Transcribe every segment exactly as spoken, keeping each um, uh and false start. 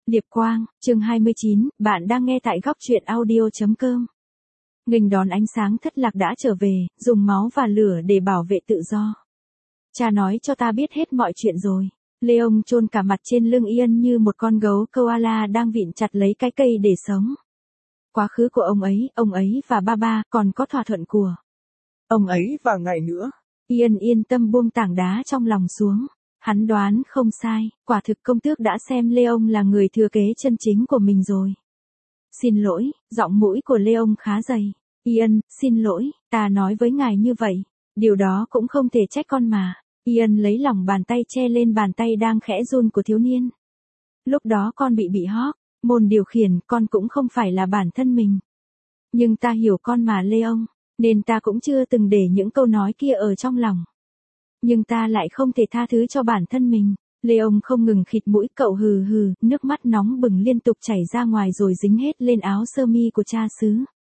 Điệp Quang, chương hai mươi chín, bạn đang nghe tại góc truyện audio chấm com. Nghênh đón ánh sáng thất lạc đã trở về, dùng máu và lửa để bảo vệ tự do. Cha nói cho ta biết hết mọi chuyện rồi. Leon chôn cả mặt trên lưng Ian như một con gấu koala đang vịn chặt lấy cái cây để sống. Quá khứ của ông ấy, ông ấy và ba ba, còn có thỏa thuận của ông ấy và ngài nữa. Ian yên tâm buông tảng đá trong lòng xuống. Hắn đoán không sai, quả thực công tước đã xem Leon là người thừa kế chân chính của mình rồi. Xin lỗi, giọng mũi của Leon khá dày. Ian, xin lỗi, ta nói với ngài như vậy. Điều đó cũng không thể trách con mà. Ian lấy lòng bàn tay che lên bàn tay đang khẽ run của thiếu niên. Lúc đó con bị bị hóc, môn điều khiển, con cũng không phải là bản thân mình. Nhưng ta hiểu con mà Leon, nên ta cũng chưa từng để những câu nói kia ở trong lòng. Nhưng ta lại không thể tha thứ cho bản thân mình. Leon không ngừng khịt mũi, cậu hừ hừ, nước mắt nóng bừng liên tục chảy ra ngoài rồi dính hết lên áo sơ mi của cha xứ.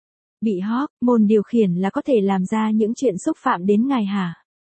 Bị hóc, môn điều khiển là có thể làm ra những chuyện xúc phạm đến ngài hả?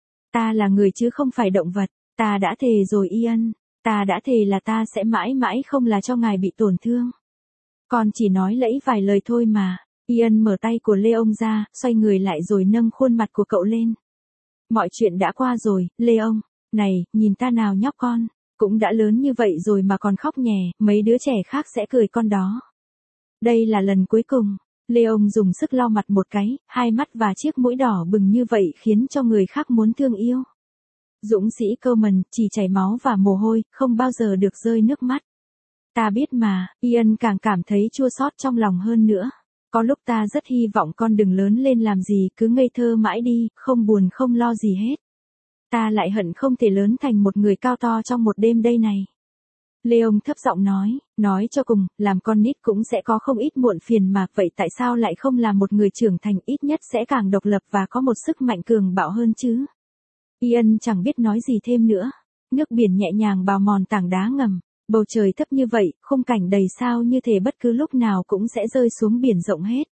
Ta là người chứ không phải động vật, ta đã thề rồi Ian, ta đã thề là ta sẽ mãi mãi không là cho ngài bị tổn thương. Con chỉ nói lẫy vài lời thôi mà. Ian mở tay của Leon ra, xoay người lại rồi nâng khuôn mặt của cậu lên. Mọi chuyện đã qua rồi, Leon. Này, nhìn ta nào nhóc con. Cũng đã lớn như vậy rồi mà còn khóc nhè, mấy đứa trẻ khác sẽ cười con đó. Đây là lần cuối cùng. Leon dùng sức lau mặt một cái, hai mắt và chiếc mũi đỏ bừng như vậy khiến cho người khác muốn thương yêu. Dũng sĩ Coleman, chỉ chảy máu và mồ hôi, không bao giờ được rơi nước mắt. Ta biết mà, Ian càng cảm thấy chua xót trong lòng hơn nữa. Có lúc ta rất hy vọng con đừng lớn lên làm gì, cứ ngây thơ mãi đi, không buồn không lo gì hết. Ta lại hận không thể lớn thành một người cao to trong một đêm đây này. Leon thấp giọng nói, nói cho cùng, làm con nít cũng sẽ có không ít muộn phiền mà, vậy tại sao lại không làm một người trưởng thành, ít nhất sẽ càng độc lập và có một sức mạnh cường bạo hơn chứ? Ian chẳng biết nói gì thêm nữa. Nước biển nhẹ nhàng bào mòn tảng đá ngầm. Bầu trời thấp như vậy, khung cảnh đầy sao như thể bất cứ lúc nào cũng sẽ rơi xuống biển rộng hết.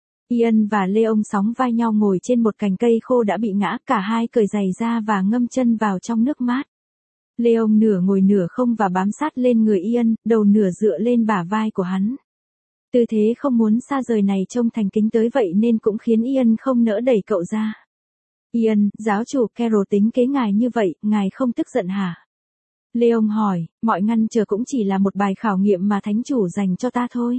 Ian và Leon sóng vai nhau ngồi trên một cành cây khô đã bị ngã, cả hai cởi giày ra và ngâm chân vào trong nước mát. Leon nửa ngồi nửa không và bám sát lên người Ian, đầu nửa dựa lên bả vai của hắn. Tư thế không muốn xa rời này trông thành kính tới vậy nên cũng khiến Ian không nỡ đẩy cậu ra. Ian, giáo chủ Carol tính kế ngài như vậy, ngài không tức giận hả? Leon hỏi, mọi ngăn trở cũng chỉ là một bài khảo nghiệm mà thánh chủ dành cho ta thôi.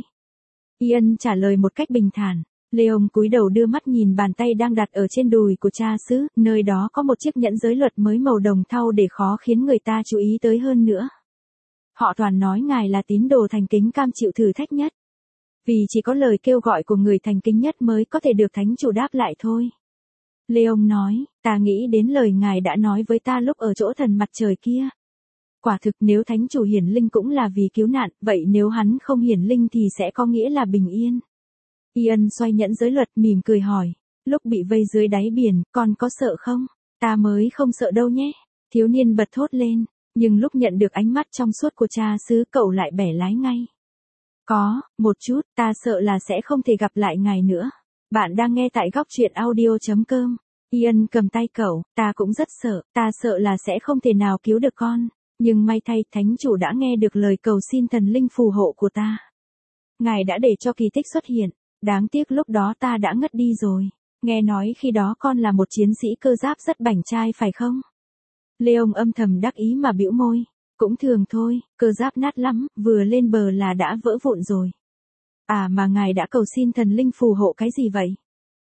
Ian trả lời một cách bình thản. Leon cúi đầu đưa mắt nhìn bàn tay đang đặt ở trên đùi của cha xứ, nơi đó có một chiếc nhẫn giới luật mới màu đồng thau để khó khiến người ta chú ý tới hơn nữa. Họ toàn nói ngài là tín đồ thành kính cam chịu thử thách nhất. Vì chỉ có lời kêu gọi của người thành kính nhất mới có thể được thánh chủ đáp lại thôi. Leon nói, ta nghĩ đến lời ngài đã nói với ta lúc ở chỗ thần mặt trời kia. Quả thực nếu thánh chủ hiển linh cũng là vì cứu nạn, vậy nếu hắn không hiển linh thì sẽ có nghĩa là bình yên. Ian xoay nhẫn giới luật mỉm cười hỏi, lúc bị vây dưới đáy biển, con có sợ không? Ta mới không sợ đâu nhé. Thiếu niên bật thốt lên, nhưng lúc nhận được ánh mắt trong suốt của cha xứ cậu lại bẻ lái ngay. Có, một chút, ta sợ là sẽ không thể gặp lại ngài nữa. Bạn đang nghe tại góc truyện audio chấm com. Ian cầm tay cậu, ta cũng rất sợ, ta sợ là sẽ không thể nào cứu được con. Nhưng may thay, thánh chủ đã nghe được lời cầu xin thần linh phù hộ của ta. Ngài đã để cho kỳ tích xuất hiện. Đáng tiếc lúc đó ta đã ngất đi rồi. Nghe nói khi đó con là một chiến sĩ cơ giáp rất bảnh trai phải không? Leon âm thầm đắc ý mà bĩu môi. Cũng thường thôi, cơ giáp nát lắm, vừa lên bờ là đã vỡ vụn rồi. À mà ngài đã cầu xin thần linh phù hộ cái gì vậy?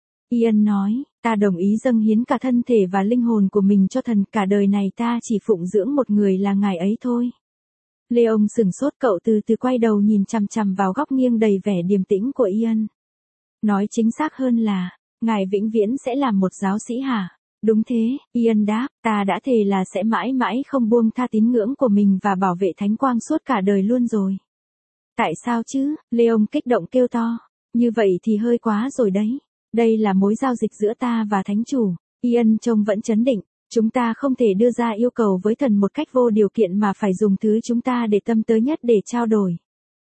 Ian nói, ta đồng ý dâng hiến cả thân thể và linh hồn của mình cho thần, cả đời này ta chỉ phụng dưỡng một người là ngài ấy thôi. Leon sửng sốt, cậu từ từ quay đầu nhìn chằm chằm vào góc nghiêng đầy vẻ điềm tĩnh của Ian. Nói chính xác hơn là, ngài vĩnh viễn sẽ làm một giáo sĩ hả? Đúng thế, Ian đáp, ta đã thề là sẽ mãi mãi không buông tha tín ngưỡng của mình và bảo vệ thánh quang suốt cả đời luôn rồi. Tại sao chứ? Leon kích động kêu to. Như vậy thì hơi quá rồi đấy. Đây là mối giao dịch giữa ta và thánh chủ. Ian trông vẫn trấn định. Chúng ta không thể đưa ra yêu cầu với thần một cách vô điều kiện mà phải dùng thứ chúng ta để tâm tới nhất để trao đổi.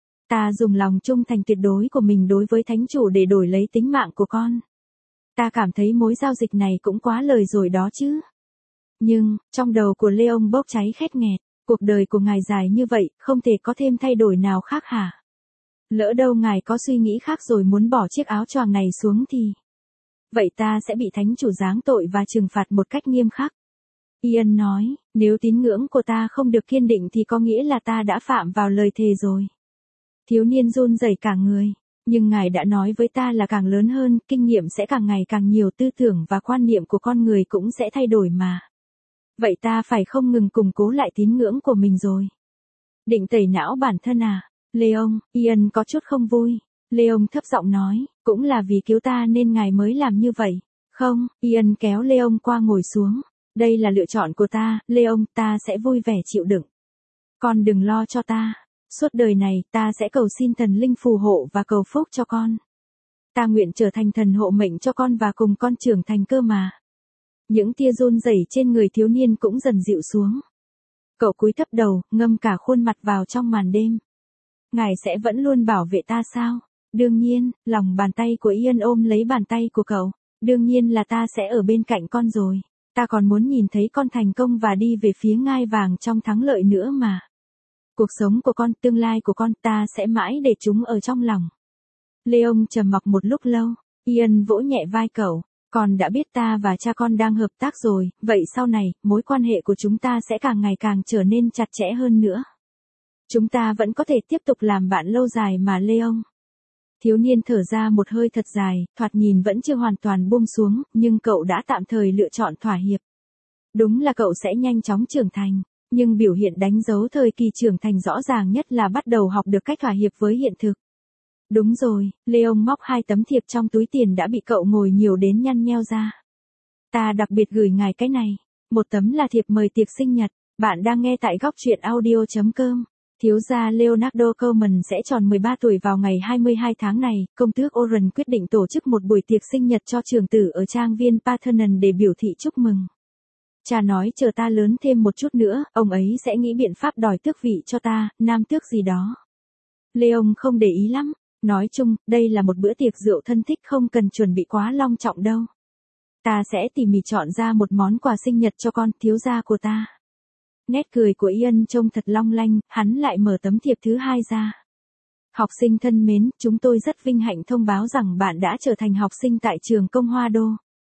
Ta dùng lòng trung thành tuyệt đối của mình đối với thánh chủ để đổi lấy tính mạng của con. Ta cảm thấy mối giao dịch này cũng quá lời rồi đó chứ. Nhưng, trong đầu của Leon bốc cháy khét nghẹt. Cuộc đời của ngài dài như vậy, không thể có thêm thay đổi nào khác hả? Lỡ đâu ngài có suy nghĩ khác rồi muốn bỏ chiếc áo choàng này xuống thì... Vậy ta sẽ bị thánh chủ giáng tội và trừng phạt một cách nghiêm khắc. Ian nói, nếu tín ngưỡng của ta không được kiên định thì có nghĩa là ta đã phạm vào lời thề rồi. Thiếu niên run rẩy cả người, nhưng ngài đã nói với ta là càng lớn hơn, kinh nghiệm sẽ càng ngày càng nhiều, tư tưởng và quan niệm của con người cũng sẽ thay đổi mà. Vậy ta phải không ngừng củng cố lại tín ngưỡng của mình rồi. Định tẩy não bản thân à? Leon, Ian có chút không vui. Leon thấp giọng nói, cũng là vì cứu ta nên ngài mới làm như vậy. Không, Ian kéo Leon qua ngồi xuống. Đây là lựa chọn của ta, Leon, ta sẽ vui vẻ chịu đựng. Con đừng lo cho ta. Suốt đời này, ta sẽ cầu xin thần linh phù hộ và cầu phúc cho con. Ta nguyện trở thành thần hộ mệnh cho con và cùng con trưởng thành cơ mà. Những tia run rẩy trên người thiếu niên cũng dần dịu xuống. Cậu cúi thấp đầu, ngâm cả khuôn mặt vào trong màn đêm. Ngài sẽ vẫn luôn bảo vệ ta sao? Đương nhiên, lòng bàn tay của Ian ôm lấy bàn tay của cậu. Đương nhiên là ta sẽ ở bên cạnh con rồi. Ta còn muốn nhìn thấy con thành công và đi về phía ngai vàng trong thắng lợi nữa mà. Cuộc sống của con, tương lai của con, ta sẽ mãi để chúng ở trong lòng. Leon trầm mặc một lúc lâu. Ian vỗ nhẹ vai cậu. Con đã biết ta và cha con đang hợp tác rồi, vậy sau này, mối quan hệ của chúng ta sẽ càng ngày càng trở nên chặt chẽ hơn nữa. Chúng ta vẫn có thể tiếp tục làm bạn lâu dài mà Leon. Thiếu niên thở ra một hơi thật dài, thoạt nhìn vẫn chưa hoàn toàn buông xuống, nhưng cậu đã tạm thời lựa chọn thỏa hiệp. Đúng là cậu sẽ nhanh chóng trưởng thành, nhưng biểu hiện đánh dấu thời kỳ trưởng thành rõ ràng nhất là bắt đầu học được cách thỏa hiệp với hiện thực. Đúng rồi, Leon móc hai tấm thiệp trong túi tiền đã bị cậu ngồi nhiều đến nhăn nheo ra. Ta đặc biệt gửi ngài cái này. Một tấm là thiệp mời tiệc sinh nhật. Bạn đang nghe tại góc truyện audio chấm com. Thiếu gia Leonardo Coleman sẽ tròn mười ba tuổi vào ngày hai mươi hai tháng này. Công tước Oran quyết định tổ chức một buổi tiệc sinh nhật cho trưởng tử ở trang viên Parthenon để biểu thị chúc mừng. Cha nói chờ ta lớn thêm một chút nữa, ông ấy sẽ nghĩ biện pháp đòi tước vị cho ta, nam tước gì đó. Leon không để ý lắm. Nói chung, đây là một bữa tiệc rượu thân thích không cần chuẩn bị quá long trọng đâu. Ta sẽ tỉ mỉ chọn ra một món quà sinh nhật cho con, thiếu gia của ta. Nét cười của Ian trông thật long lanh, hắn lại mở tấm thiệp thứ hai ra. Học sinh thân mến, chúng tôi rất vinh hạnh thông báo rằng bạn đã trở thành học sinh tại trường công Hoa Đô.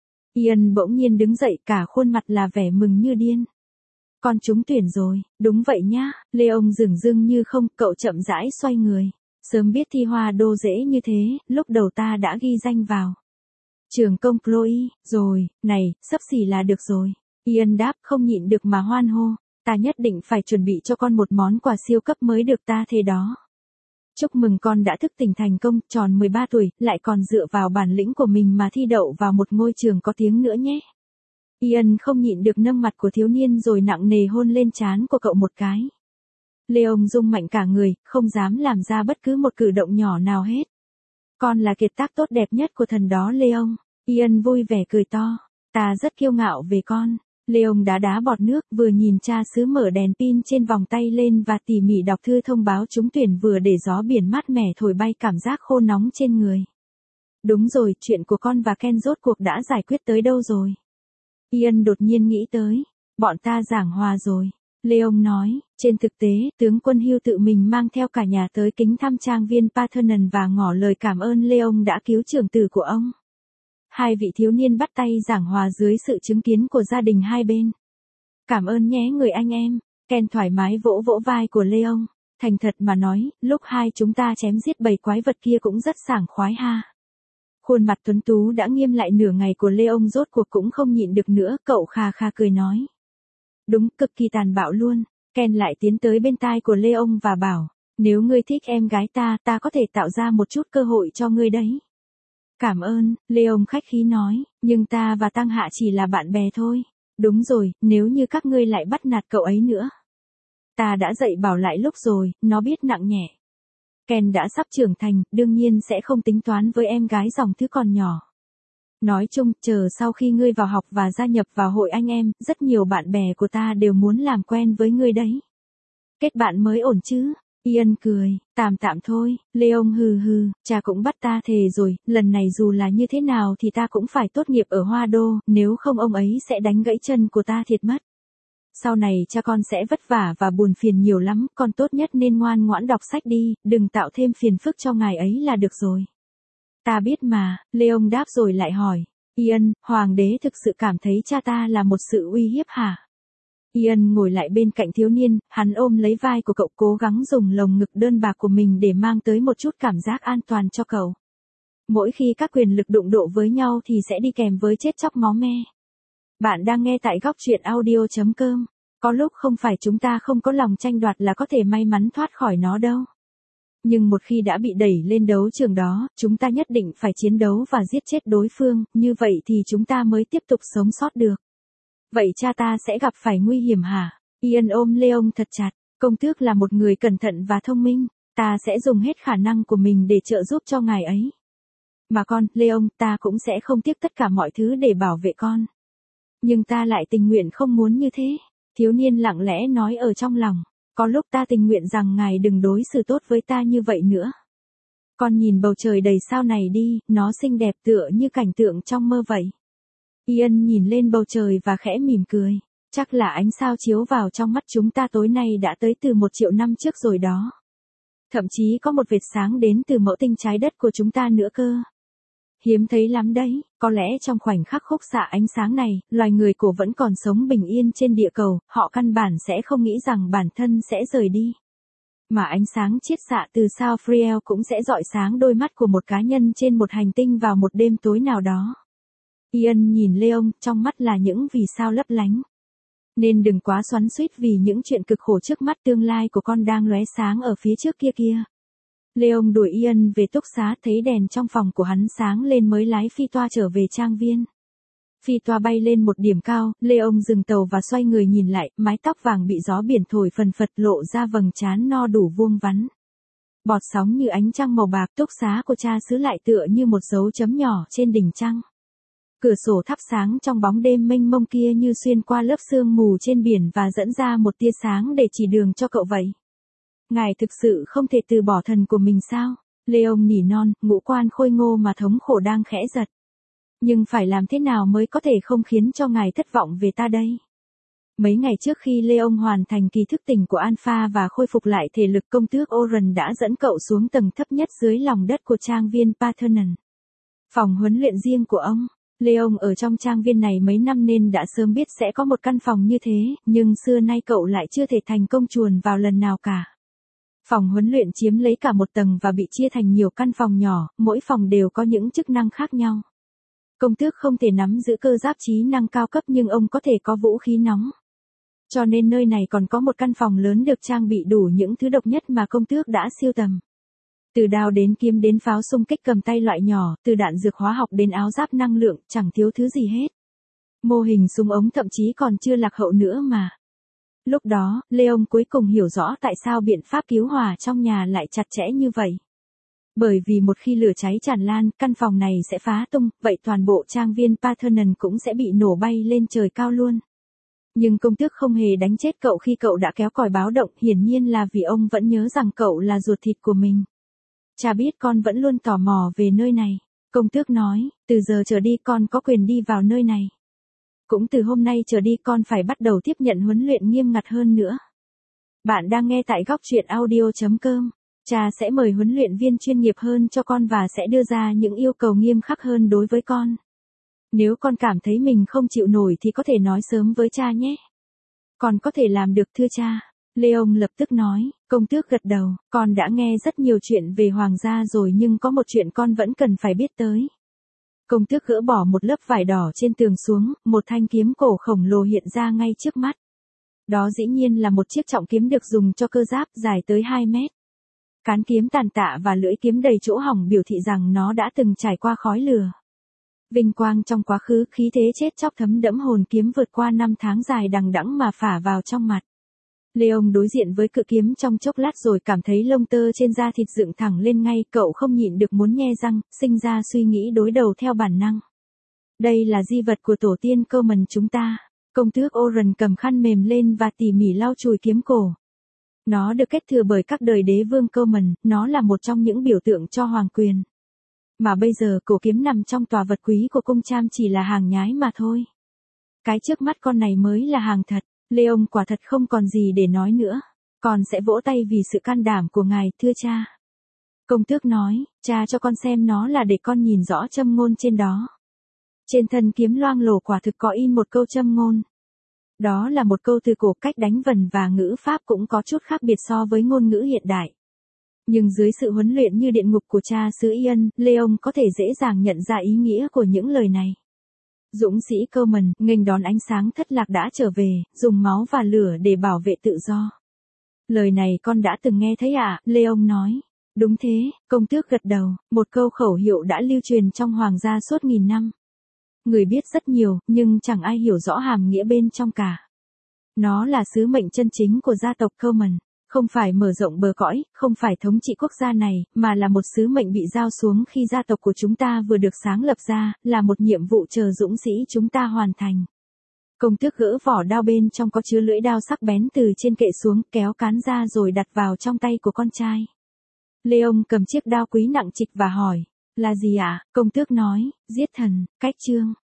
Ian bỗng nhiên đứng dậy, cả khuôn mặt là vẻ mừng như điên. Con trúng tuyển rồi, đúng vậy nhá, Leon dửng dưng như không, cậu chậm rãi xoay người. Sớm biết thi Hoa Đô dễ như thế, lúc đầu ta đã ghi danh vào trường công Chloe, rồi, này, sắp xỉ là được rồi. Ian đáp không nhịn được mà hoan hô, ta nhất định phải chuẩn bị cho con một món quà siêu cấp mới được ta thế đó. Chúc mừng con đã thức tỉnh thành công, tròn mười ba tuổi, lại còn dựa vào bản lĩnh của mình mà thi đậu vào một ngôi trường có tiếng nữa nhé. Ian không nhịn được nâng mặt của thiếu niên rồi nặng nề hôn lên trán của cậu một cái. Leon rung mạnh cả người, không dám làm ra bất cứ một cử động nhỏ nào hết. Con là kiệt tác tốt đẹp nhất của thần đó Leon. Ian vui vẻ cười to. Ta rất kiêu ngạo về con. Leon đá đá bọt nước, vừa nhìn cha xứ mở đèn pin trên vòng tay lên và tỉ mỉ đọc thư thông báo trúng tuyển, vừa để gió biển mát mẻ thổi bay cảm giác khô nóng trên người. Đúng rồi, chuyện của con và Ken rốt cuộc đã giải quyết tới đâu rồi? Ian đột nhiên nghĩ tới. Bọn ta giảng hòa rồi. Leon nói, trên thực tế, tướng quân Hugh tự mình mang theo cả nhà tới kính thăm trang viên Parthenon và ngỏ lời cảm ơn Leon đã cứu trưởng tử của ông. Hai vị thiếu niên bắt tay giảng hòa dưới sự chứng kiến của gia đình hai bên. Cảm ơn nhé người anh em. Ken thoải mái vỗ vỗ vai của Leon. Thành thật mà nói, lúc hai chúng ta chém giết bầy quái vật kia cũng rất sảng khoái ha. Khuôn mặt tuấn tú đã nghiêm lại nửa ngày của Leon rốt cuộc cũng không nhịn được nữa, cậu kha kha cười nói. Đúng, cực kỳ tàn bạo luôn. Ken lại tiến tới bên tai của Leon và bảo, nếu ngươi thích em gái ta, ta có thể tạo ra một chút cơ hội cho ngươi đấy. Cảm ơn, Leon khách khí nói, nhưng ta và Tăng Hạ chỉ là bạn bè thôi. Đúng rồi, nếu như các ngươi lại bắt nạt cậu ấy nữa. Ta đã dạy bảo lại lúc rồi, nó biết nặng nhẹ. Ken đã sắp trưởng thành, đương nhiên sẽ không tính toán với em gái dòng thứ còn nhỏ. Nói chung, chờ sau khi ngươi vào học và gia nhập vào hội anh em, rất nhiều bạn bè của ta đều muốn làm quen với ngươi đấy. Kết bạn mới ổn chứ? Ian cười, tạm tạm thôi. Leon hừ hừ, cha cũng bắt ta thề rồi, lần này dù là như thế nào thì ta cũng phải tốt nghiệp ở Hoa Đô, nếu không ông ấy sẽ đánh gãy chân của ta thiệt mất. Sau này cha con sẽ vất vả và buồn phiền nhiều lắm, con tốt nhất nên ngoan ngoãn đọc sách đi, đừng tạo thêm phiền phức cho ngài ấy là được rồi. Ta biết mà, Leon đáp rồi lại hỏi. Ian, hoàng đế thực sự cảm thấy cha ta là một sự uy hiếp hả? Ian ngồi lại bên cạnh thiếu niên, hắn ôm lấy vai của cậu cố gắng dùng lồng ngực đơn bạc của mình để mang tới một chút cảm giác an toàn cho cậu. Mỗi khi các quyền lực đụng độ với nhau thì sẽ đi kèm với chết chóc máu me. Bạn đang nghe tại góc truyện audio chấm com. Có lúc không phải chúng ta không có lòng tranh đoạt là có thể may mắn thoát khỏi nó đâu. Nhưng một khi đã bị đẩy lên đấu trường đó, chúng ta nhất định phải chiến đấu và giết chết đối phương, như vậy thì chúng ta mới tiếp tục sống sót được. Vậy cha ta sẽ gặp phải nguy hiểm hả? Ian ôm Leon thật chặt, công tước là một người cẩn thận và thông minh, ta sẽ dùng hết khả năng của mình để trợ giúp cho ngài ấy. Mà con, Leon, ta cũng sẽ không tiếc tất cả mọi thứ để bảo vệ con. Nhưng ta lại tình nguyện không muốn như thế, thiếu niên lặng lẽ nói ở trong lòng. Có lúc ta tình nguyện rằng ngài đừng đối xử tốt với ta như vậy nữa. Con nhìn bầu trời đầy sao này đi, nó xinh đẹp tựa như cảnh tượng trong mơ vậy. Ian nhìn lên bầu trời và khẽ mỉm cười. Chắc là ánh sao chiếu vào trong mắt chúng ta tối nay đã tới từ một triệu năm trước rồi đó. Thậm chí có một vệt sáng đến từ mẫu tinh trái đất của chúng ta nữa cơ. Hiếm thấy lắm đấy, có lẽ trong khoảnh khắc khúc xạ ánh sáng này, loài người cổ vẫn còn sống bình yên trên địa cầu, họ căn bản sẽ không nghĩ rằng bản thân sẽ rời đi. Mà ánh sáng chiết xạ từ sao Friel cũng sẽ rọi sáng đôi mắt của một cá nhân trên một hành tinh vào một đêm tối nào đó. Ian nhìn Leon, trong mắt là những vì sao lấp lánh. Nên đừng quá xoắn xuýt vì những chuyện cực khổ trước mắt, tương lai của con đang lóe sáng ở phía trước kia kia. Leon đuổi Ian về túc xá, thấy đèn trong phòng của hắn sáng lên mới lái phi toa trở về trang viên. Phi toa bay lên một điểm cao, Leon dừng tàu và xoay người nhìn lại, mái tóc vàng bị gió biển thổi phần phật lộ ra vầng trán no đủ vuông vắn. Bọt sóng như ánh trăng màu bạc, túc xá của cha xứ lại tựa như một dấu chấm nhỏ trên đỉnh trăng. Cửa sổ thắp sáng trong bóng đêm mênh mông kia như xuyên qua lớp sương mù trên biển và dẫn ra một tia sáng để chỉ đường cho cậu vậy. Ngài thực sự không thể từ bỏ thần của mình sao? Leon nỉ non, ngũ quan khôi ngô mà thống khổ đang khẽ giật. Nhưng phải làm thế nào mới có thể không khiến cho ngài thất vọng về ta đây? Mấy ngày trước khi Leon hoàn thành kỳ thức tỉnh của Alpha và khôi phục lại thể lực, công tước Oren đã dẫn cậu xuống tầng thấp nhất dưới lòng đất của trang viên Parthenon. Phòng huấn luyện riêng của ông. Leon ở trong trang viên này mấy năm nên đã sớm biết sẽ có một căn phòng như thế, nhưng xưa nay cậu lại chưa thể thành công chuồn vào lần nào cả. Phòng huấn luyện chiếm lấy cả một tầng và bị chia thành nhiều căn phòng nhỏ, mỗi phòng đều có những chức năng khác nhau. Công tước không thể nắm giữ cơ giáp trí năng cao cấp nhưng ông có thể có vũ khí nóng. Cho nên nơi này còn có một căn phòng lớn được trang bị đủ những thứ độc nhất mà công tước đã siêu tầm. Từ đao đến kiếm đến pháo xung kích cầm tay loại nhỏ, từ đạn dược hóa học đến áo giáp năng lượng, chẳng thiếu thứ gì hết. Mô hình súng ống thậm chí còn chưa lạc hậu nữa mà. Lúc đó, Leon cuối cùng hiểu rõ tại sao biện pháp cứu hỏa trong nhà lại chặt chẽ như vậy. Bởi vì một khi lửa cháy tràn lan, căn phòng này sẽ phá tung, vậy toàn bộ trang viên Parthenon cũng sẽ bị nổ bay lên trời cao luôn. Nhưng công tước không hề đánh chết cậu khi cậu đã kéo còi báo động, hiển nhiên là vì ông vẫn nhớ rằng cậu là ruột thịt của mình. Cha biết con vẫn luôn tò mò về nơi này. Công tước nói, từ giờ trở đi con có quyền đi vào nơi này. Cũng từ hôm nay trở đi con phải bắt đầu tiếp nhận huấn luyện nghiêm ngặt hơn nữa. Bạn đang nghe tại góc truyện audio chấm com. Cha sẽ mời huấn luyện viên chuyên nghiệp hơn cho con và sẽ đưa ra những yêu cầu nghiêm khắc hơn đối với con. Nếu con cảm thấy mình không chịu nổi thì có thể nói sớm với cha nhé. Con có thể làm được thưa cha. Leon lập tức nói, công tước gật đầu, con đã nghe rất nhiều chuyện về hoàng gia rồi nhưng có một chuyện con vẫn cần phải biết tới. Công tước gỡ bỏ một lớp vải đỏ trên tường xuống, một thanh kiếm cổ khổng lồ hiện ra ngay trước mắt. Đó dĩ nhiên là một chiếc trọng kiếm được dùng cho cơ giáp dài tới hai mét. Cán kiếm tàn tạ và lưỡi kiếm đầy chỗ hỏng biểu thị rằng nó đã từng trải qua khói lửa. Vinh quang trong quá khứ, khí thế chết chóc thấm đẫm hồn kiếm vượt qua năm tháng dài đằng đẵng mà phả vào trong mặt. Leon đối diện với cự kiếm trong chốc lát rồi cảm thấy lông tơ trên da thịt dựng thẳng lên ngay, cậu không nhịn được muốn nhe răng, sinh ra suy nghĩ đối đầu theo bản năng. Đây là di vật của tổ tiên Common chúng ta. Công tước Oren cầm khăn mềm lên và tỉ mỉ lau chùi kiếm cổ. Nó được kết thừa bởi các đời đế vương Common, nó là một trong những biểu tượng cho hoàng quyền. Mà bây giờ cổ kiếm nằm trong tòa vật quý của cung Cham chỉ là hàng nhái mà thôi. Cái trước mắt con này mới là hàng thật. Leon quả thật không còn gì để nói nữa. Con sẽ vỗ tay vì sự can đảm của ngài, thưa cha. Công tước nói, cha cho con xem nó là để con nhìn rõ châm ngôn trên đó. Trên thân kiếm loang lổ quả thực có in một câu châm ngôn. Đó là một câu từ cổ, cách đánh vần và ngữ pháp cũng có chút khác biệt so với ngôn ngữ hiện đại. Nhưng dưới sự huấn luyện như điện ngục của cha xứ Ian, Leon có thể dễ dàng nhận ra ý nghĩa của những lời này. Dũng sĩ Coleman, nghênh đón ánh sáng thất lạc đã trở về, dùng máu và lửa để bảo vệ tự do. Lời này con đã từng nghe thấy ạ, à? Leon nói. Đúng thế, công tước gật đầu, một câu khẩu hiệu đã lưu truyền trong hoàng gia suốt nghìn năm. Người biết rất nhiều, nhưng chẳng ai hiểu rõ hàm nghĩa bên trong cả. Nó là sứ mệnh chân chính của gia tộc Coleman. Không phải mở rộng bờ cõi, không phải thống trị quốc gia này, mà là một sứ mệnh bị giao xuống khi gia tộc của chúng ta vừa được sáng lập ra, là một nhiệm vụ chờ dũng sĩ chúng ta hoàn thành. Công tước gỡ vỏ đao bên trong có chứa lưỡi đao sắc bén từ trên kệ xuống, kéo cán ra rồi đặt vào trong tay của con trai. Leon cầm chiếc đao quý nặng trịch và hỏi, là gì ạ? À? Công tước nói, giết thần, cách chương.